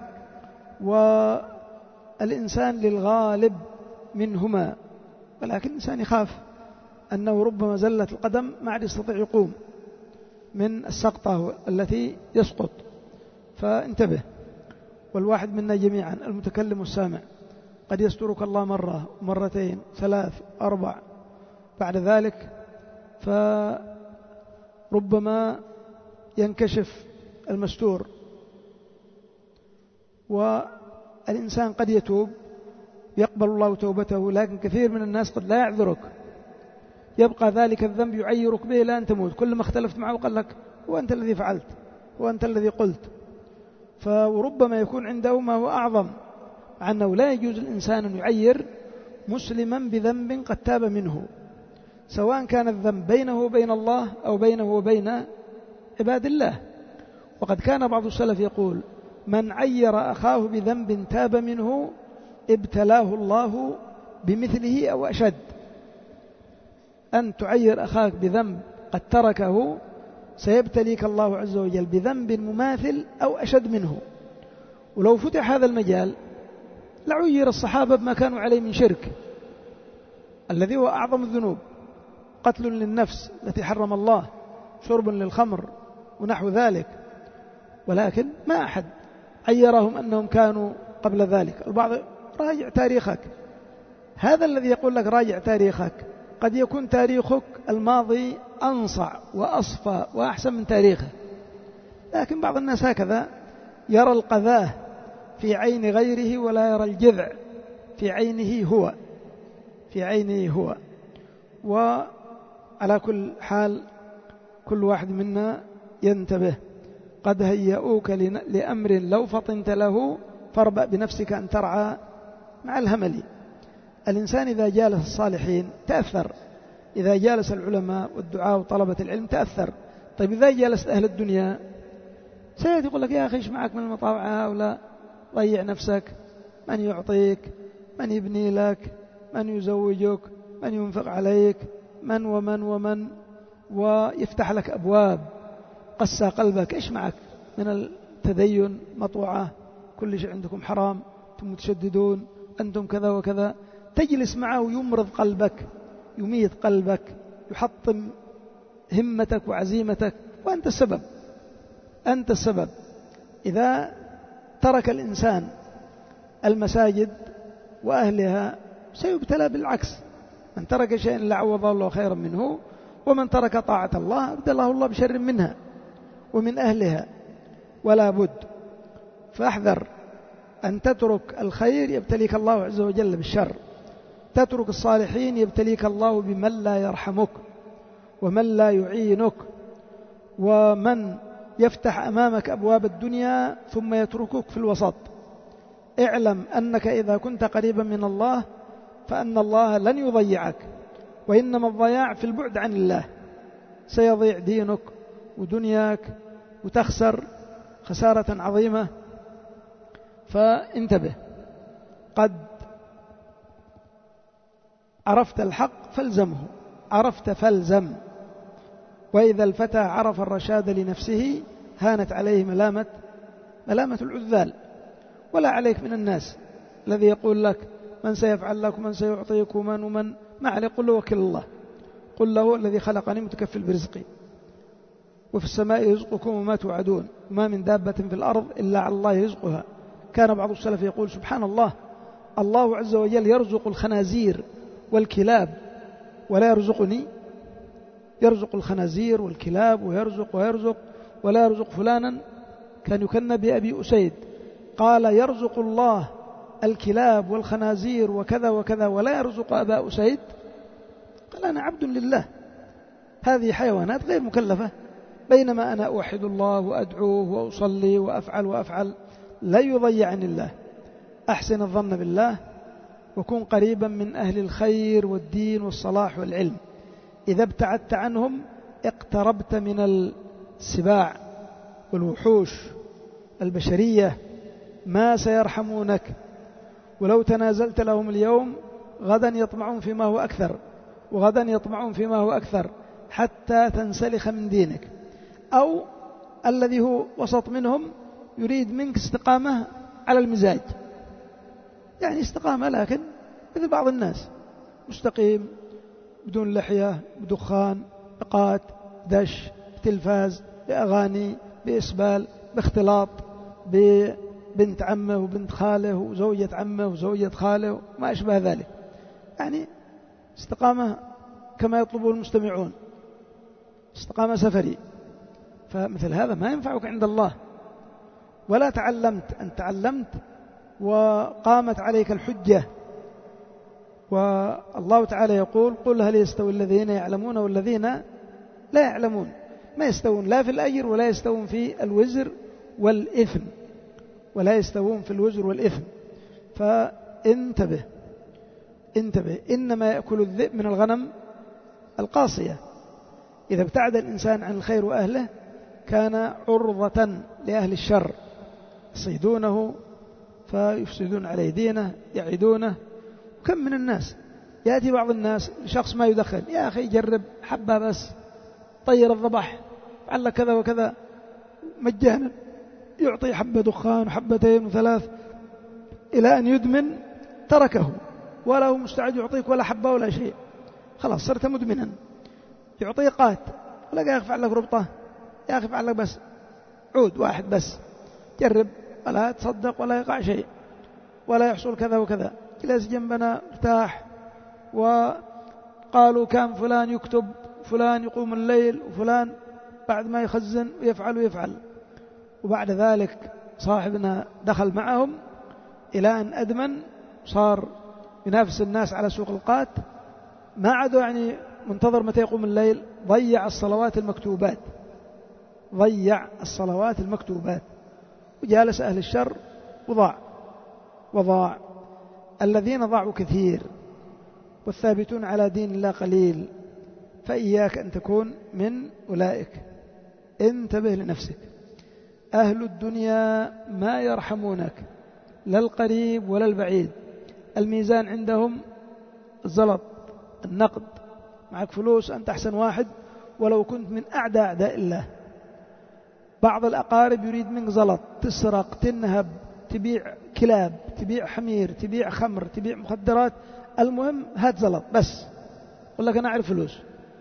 والإنسان للغالب منهما، ولكن الإنسان يخاف أنه ربما زلت القدم ما عاد يستطيع يقوم من السقطة التي يسقط، فانتبه. والواحد منا جميعا المتكلم والسامع قد يسترك الله مرة مرتين 3 4، بعد ذلك فربما ينكشف المستور، والإنسان قد يتوب يقبل الله توبته، لكن كثير من الناس قد لا يعذرك، يبقى ذلك الذنب يعيرك به إلى أن تموت. كل ما اختلفت معه قال لك: هو أنت الذي فعلت، هو أنت الذي قلت. فربما يكون عنده ما هو أعظم أنه لا يجوز الإنسان أن يعير مسلما بذنب قد تاب منه، سواء كان الذنب بينه وبين الله أو بينه وبين عباد الله. وقد كان بعض السلف يقول: من عير أخاه بذنب تاب منه ابتلاه الله بمثله أو أشد. أن تعير أخاك بذنب قد تركه سيبتليك الله عز وجل بذنب مماثل أو أشد منه. ولو فتح هذا المجال لعير الصحابة بما كانوا عليه من شرك، الذي هو أعظم الذنوب، قتل للنفس التي حرم الله، شرب للخمر ونحو ذلك، ولكن ما أحد عيرهم أنهم كانوا قبل ذلك. البعض: راجع تاريخك. هذا الذي يقول لك راجع تاريخك قد يكون تاريخك الماضي أنصع وأصفى وأحسن من تاريخه، لكن بعض الناس هكذا يرى القذاة في عين غيره ولا يرى الجذع في عينه هو. وعلى كل حال كل واحد منا ينتبه. قد هيئوك لأمر لو فطنت له فاربأ بنفسك أن ترعى مع الهمل. الإنسان إذا جالس الصالحين تأثر، إذا جالس العلماء والدعاء وطلبة العلم تأثر. طيب إذا جالس أهل الدنيا سيأتي يقول لك: يا أخي إيش معك من المطاوعة هؤلاء؟ ضيع نفسك. من يعطيك؟ من يبني لك؟ من يزوجك؟ من ينفق عليك؟ من ومن ويفتح لك أبواب قسى قلبك. إيش معك من التدين؟ مطوعة، كل شيء عندكم حرام، أنتم متشددون، أنتم كذا وكذا. تجلس معه يمرض قلبك، يميت قلبك، يحطم همتك وعزيمتك، وأنت السبب. أنت السبب. إذا ترك الإنسان المساجد وأهلها سيبتلى بالعكس. من ترك شيئا لعوض الله خيرا منه، ومن ترك طاعة الله أبدله الله بشر منها ومن أهلها. ولا بد، فاحذر أن تترك الخير يبتليك الله عز وجل بالشر، تترك الصالحين يبتليك الله بمن لا يرحمك ومن لا يعينك، ومن يفتح أمامك أبواب الدنيا ثم يتركك في الوسط. اعلم أنك إذا كنت قريبا من الله فأن الله لن يضيعك، وإنما الضياع في البعد عن الله. سيضيع دينك ودنياك وتخسر خسارة عظيمة. فانتبه. قد عرفت الحق فالزمه، عرفت فالزم. وإذا الفتى عرف الرشاد لنفسه هانت عليه ملامة العذال. ولا عليك من الناس الذي يقول لك: من سيفعل لك ومن سيعطيك ومن ما عليك. قل له: وكل الله. قل له: الذي خلقني متكفل برزقي، وفي السماء رزقكم وما توعدون، وما من دابة في الأرض إلا على الله رزقها. كان بعض السلف يقول: سبحان الله، الله عز وجل يرزق الخنازير والكلاب ولا يرزقني؟ يرزق الخنازير والكلاب ويرزق ولا يرزق فلانا. كان يكنى بأبي أسيد، قال: يرزق الله الكلاب والخنازير وكذا وكذا ولا يرزق أبا أسيد. قال: أنا عبد لله، هذه حيوانات غير مكلفة، بينما أنا أوحد الله وأدعوه وأصلي وأفعل لا يضيع عن الله. أحسن الظن بالله، وكن قريبا من أهل الخير والدين والصلاح والعلم. إذا ابتعدت عنهم اقتربت من السباع والوحوش البشرية، ما سيرحمونك. ولو تنازلت لهم اليوم غدا يطمعون فيما هو أكثر، وغدا يطمعون فيما هو أكثر، حتى تنسلخ من دينك. أو الذي هو وسط منهم يريد منك استقامة على المزاج، يعني استقامة لكن مثل بعض الناس، مستقيم بدون لحية، بدخان، بقات، دش، بتلفاز، بأغاني، بإسبال، باختلاط ببنت عمه وبنت خاله وزوجة عمه وزوجة خاله وما أشبه ذلك. يعني استقامة كما يطلبه المستمعون، استقامة سفري. فمثل هذا ما ينفعك عند الله. ولا تعلمت وقامت عليك الحجة، والله تعالى يقول: قل هل يستوي الذين يعلمون والذين لا يعلمون؟ ما يستوون لا في الأجر ولا يستوون في الوزر والإثم، ولا يستوون في الوزر والإثم. فانتبه، انتبه، إنما يأكل الذئب من الغنم القاصية. إذا ابتعد الإنسان عن الخير وأهله كان عرضة لأهل الشر يصيدونه فيفسدون عليه دينه، يعيدونه. كم من الناس يأتي بعض الناس شخص ما يدخن، يا أخي جرب حبة بس، طير الضبح، فعل كذا وكذا، مجانا يعطي حبة دخان وحبتين وثلاث إلى أن يدمن تركه، ولا هو مستعد يعطيك ولا حبة ولا شيء، خلاص صرت مدمنا. يعطيه قات، ولا يا أخي فعل لك ربطة، يا أخي فعل لك بس عود واحد بس، جرب ولا تصدق ولا يقع شيء ولا يحصل كذا وكذا. جلس جنبنا ارتاح، وقالوا كان فلان يكتب، فلان يقوم الليل، وفلان بعد ما يخزن ويفعل. وبعد ذلك صاحبنا دخل معهم إلى أن أدمن، صار ينافس الناس على سوق القات، ما عادوا يعني منتظر متى يقوم الليل، ضيع الصلوات المكتوبات، ضيع الصلوات المكتوبات، وجالس أهل الشر وضاع. الذين ضاعوا كثير والثابتون على دين الله قليل، فإياك أن تكون من أولئك. انتبه لنفسك. أهل الدنيا ما يرحمونك، لا القريب ولا البعيد. الميزان عندهم الزلط، النقد، معك فلوس أنت أحسن واحد ولو كنت من أعداء الله. بعض الأقارب يريد منك زلط، تسرق، تنهب، تبيع كلاب، تبيع حمير، تبيع خمر، تبيع مخدرات، المهم هات زلط بس، يقول لك أنا أعرف فلوس.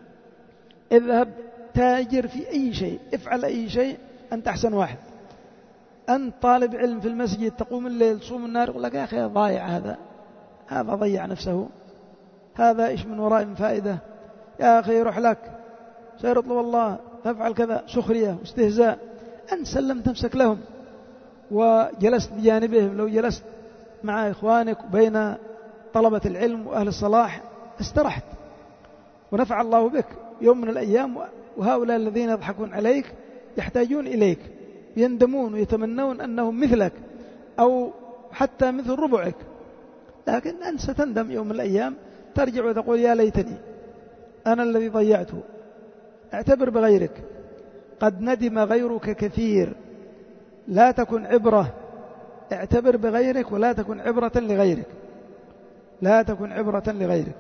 اذهب تاجر في أي شيء، افعل أي شيء، أنت أحسن واحد. أنت طالب علم في المسجد، تقوم الليل تصوم النهار، يقول لك يا أخي ضايع، هذا ضيع نفسه، هذا إيش من وراء من فائدة، يا أخي يروح لك سيرطل والله تفعل كذا، سخرية واستهزاء. أنت سلمت نفسك لهم وجلست بجانبهم. لو جلست مع إخوانك وبين طلبة العلم وأهل الصلاح استرحت ونفع الله بك يوم من الأيام. وهؤلاء الذين يضحكون عليك يحتاجون إليك، يندمون ويتمنون أنهم مثلك أو حتى مثل ربعك، لكن أنت ستندم يوم من الأيام، ترجع وتقول يا ليتني أنا الذي ضيعته. اعتبر بغيرك، قد ندم غيرك كثير، لا تكن عبرة. اعتبر بغيرك ولا تكن عبرة لغيرك، لا تكن عبرة لغيرك.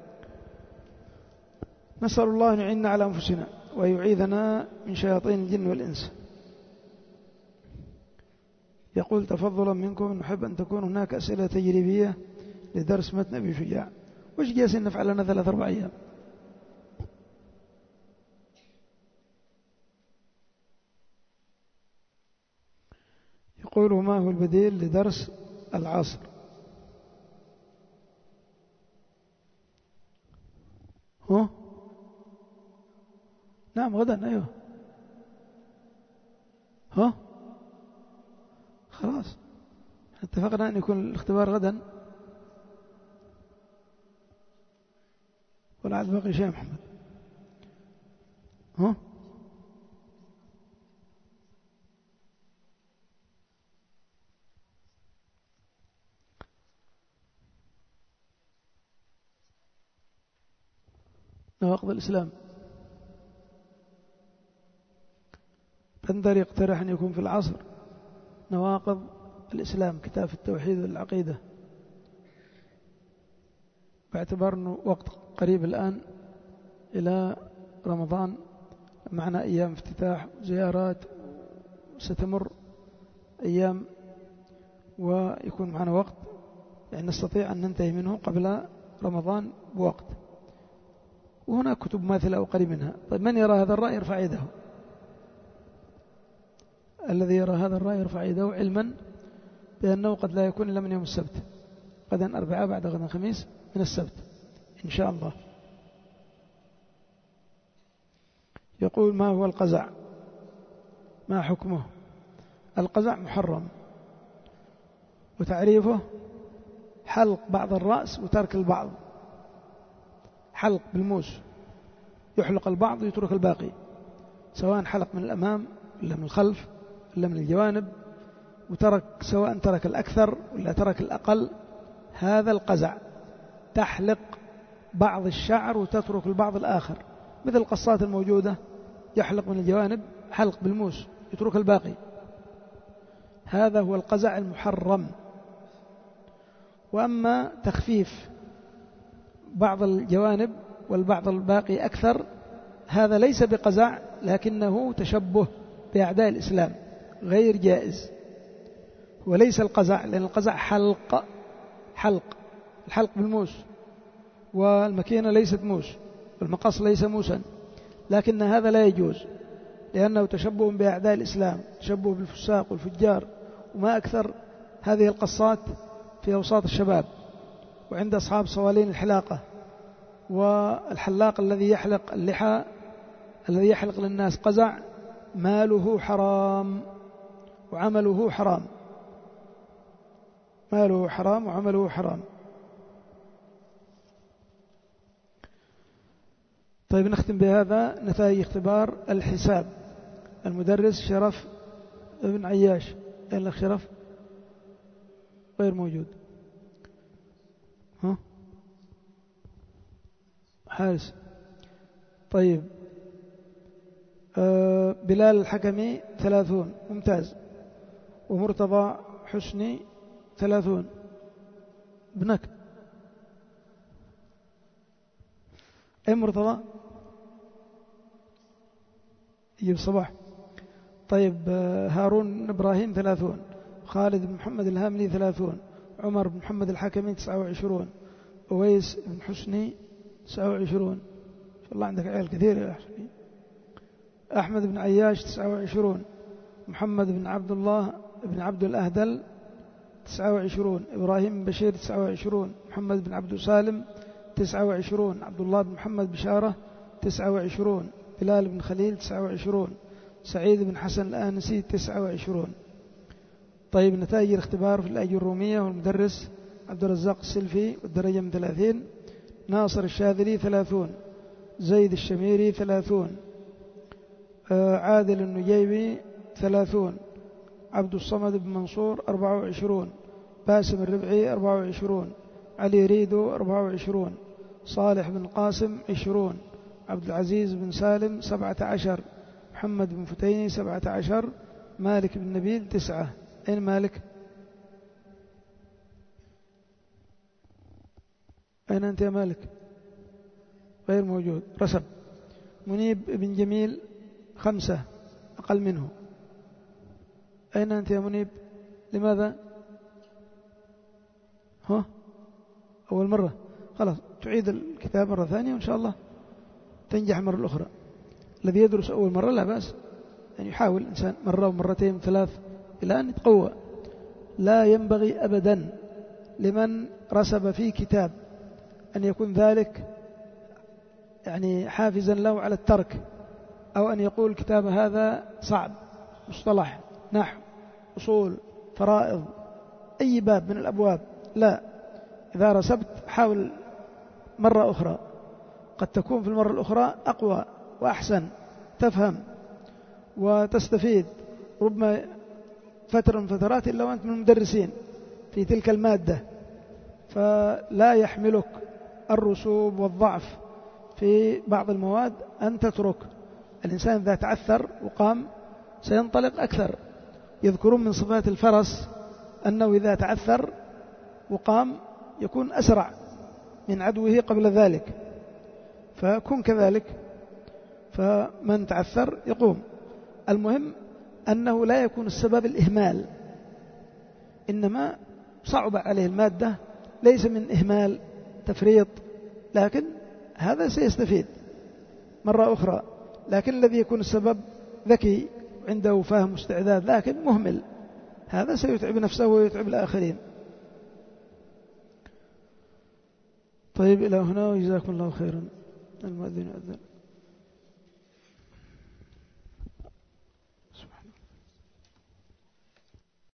نسأل الله أن يعيننا على أنفسنا ويعيذنا من شياطين الجن والإنس. يقول تفضلا منكم نحب أن تكون هناك أسئلة تجريبية لدرس متن أبي شجاع. وش جالسين نفعل لنا 3-4 أيام؟ يقول ما هو البديل لدرس العصر؟ هو نعم غدا، أيوه خلاص اتفقنا أن يكون الاختبار غدا، ولا عاد باقي شيء محمد؟ نواقض الإسلام. بندر يقترح أن يكون في العصر نواقض الإسلام، كتاب التوحيد والعقيدة، باعتبار أنه وقت قريب الآن إلى رمضان، معنا أيام افتتاح زيارات، ستمر أيام ويكون معنا وقت، يعني نستطيع أن ننتهي منه قبل رمضان بوقت. وهناك كتب ماثلة أو قريب منها. طيب من يرى هذا الرأي يرفع يده؟ الذي يرى هذا الرأي يرفع يده، علما بأنه قد لا يكون إلا من يوم السبت، غدا أربعاء، بعد غدا خميس، من السبت إن شاء الله. يقول ما هو القزع؟ ما حكمه؟ القزع محرم، وتعريفه حلق بعض الرأس وترك البعض. حلق بالموس، يحلق البعض ويترك الباقي، سواء حلق من الأمام ولا من الخلف ولا من الجوانب وترك سواء ترك الأكثر ولا ترك الأقل، هذا القزع. تحلق بعض الشعر وتترك البعض الآخر، مثل القصات الموجودة، يحلق من الجوانب حلق بالموس يترك الباقي، هذا هو القزع المحرم. وأما تخفيف بعض الجوانب والبعض الباقي أكثر، هذا ليس بقزع لكنه تشبه بأعداء الإسلام، غير جائز، وليس القزع، لأن القزع الحلق بالموس، والمكينة ليست موس، والمقص ليس موسا، لكن هذا لا يجوز لأنه تشبه بأعداء الإسلام، تشبه بالفساق والفجار، وما أكثر هذه القصات في أوساط الشباب وعند أصحاب صوالين الحلاقة. والحلاق الذي يحلق اللحى الذي يحلق للناس قزع ماله حرام وعمله حرام، ماله حرام وعمله حرام. طيب نختم بهذا نتائج اختبار الحساب. المدرس شرف بن عياش، أين الأخ شرف؟ غير موجود. حارس. طيب بلال الحكمي 30 ممتاز، ومرتضى حسني 30. ابنك أي مرتضى؟ يجيب صباح. طيب هارون إبراهيم 30، خالد بن محمد الهاملي 30، عمر بن محمد الحكمي 29، أويس بن حسني 29. إن شاء الله عندك عيال كثير يا حسني. أحمد بن عياش 29، محمد بن عبد الله بن عبد الأهدل 29، إبراهيم بن بشير 29، محمد بن عبد سالم 29، عبد الله بن محمد بشارة 29، بلال بن خليل 29، سعيد بن حسن الآنسي 29. طيب نتائج الاختبار في الأجر الرومية والمدرس عبد الرزاق السلفي والدرجة من 30، ناصر الشاذلي 30، زيد الشميري 30، عادل النجيبي 30، عبد الصمد بن منصور 24، باسم الربعي 24، علي ريدو 24، صالح بن قاسم 20، عبد العزيز بن سالم 17، محمد بن فتيني 17، مالك بن نبيل 9. أين مالك؟ أين أنت يا مالك؟ غير موجود. رسب. منيب بن جميل 5 أقل منه. أين أنت يا منيب؟ لماذا؟ أول مرة، خلاص تعيد الكتاب مرة ثانية وإن شاء الله تنجح مرة الأخرى. الذي يدرس أول مرة لا بأس، يعني يحاول الإنسان مرة ومرتين وثلاث إلى أن يتقوى. لا ينبغي أبدا لمن رسب في كتاب أن يكون ذلك يعني حافزا له على الترك، أو أن يقول كتاب هذا صعب، مصطلح، نحو، أصول، فرائض، أي باب من الأبواب. لا، إذا رسبت حاول مرة أخرى، قد تكون في المرة الأخرى أقوى وأحسن، تفهم وتستفيد. ربما فترة من فترات إلا وأنت من المدرسين في تلك المادة، فلا يحملك الرسوب والضعف في بعض المواد أن تترك. الإنسان إذا تعثر وقام سينطلق أكثر. يذكرون من صفات الفرس أنه إذا تعثر وقام يكون أسرع من عدوه قبل ذلك، فكن كذلك. فمن تعثر يقوم. المهم أنه لا يكون السبب الإهمال، إنما صعب عليه المادة، ليس من إهمال تفريط، لكن هذا سيستفيد مرة أخرى. لكن الذي يكون السبب ذكي عنده فهم واستعداد لكن مهمل، هذا سيتعب نفسه ويتعب الآخرين. طيب إلى هنا وجزاكم الله خيرا. المؤذن يؤذن.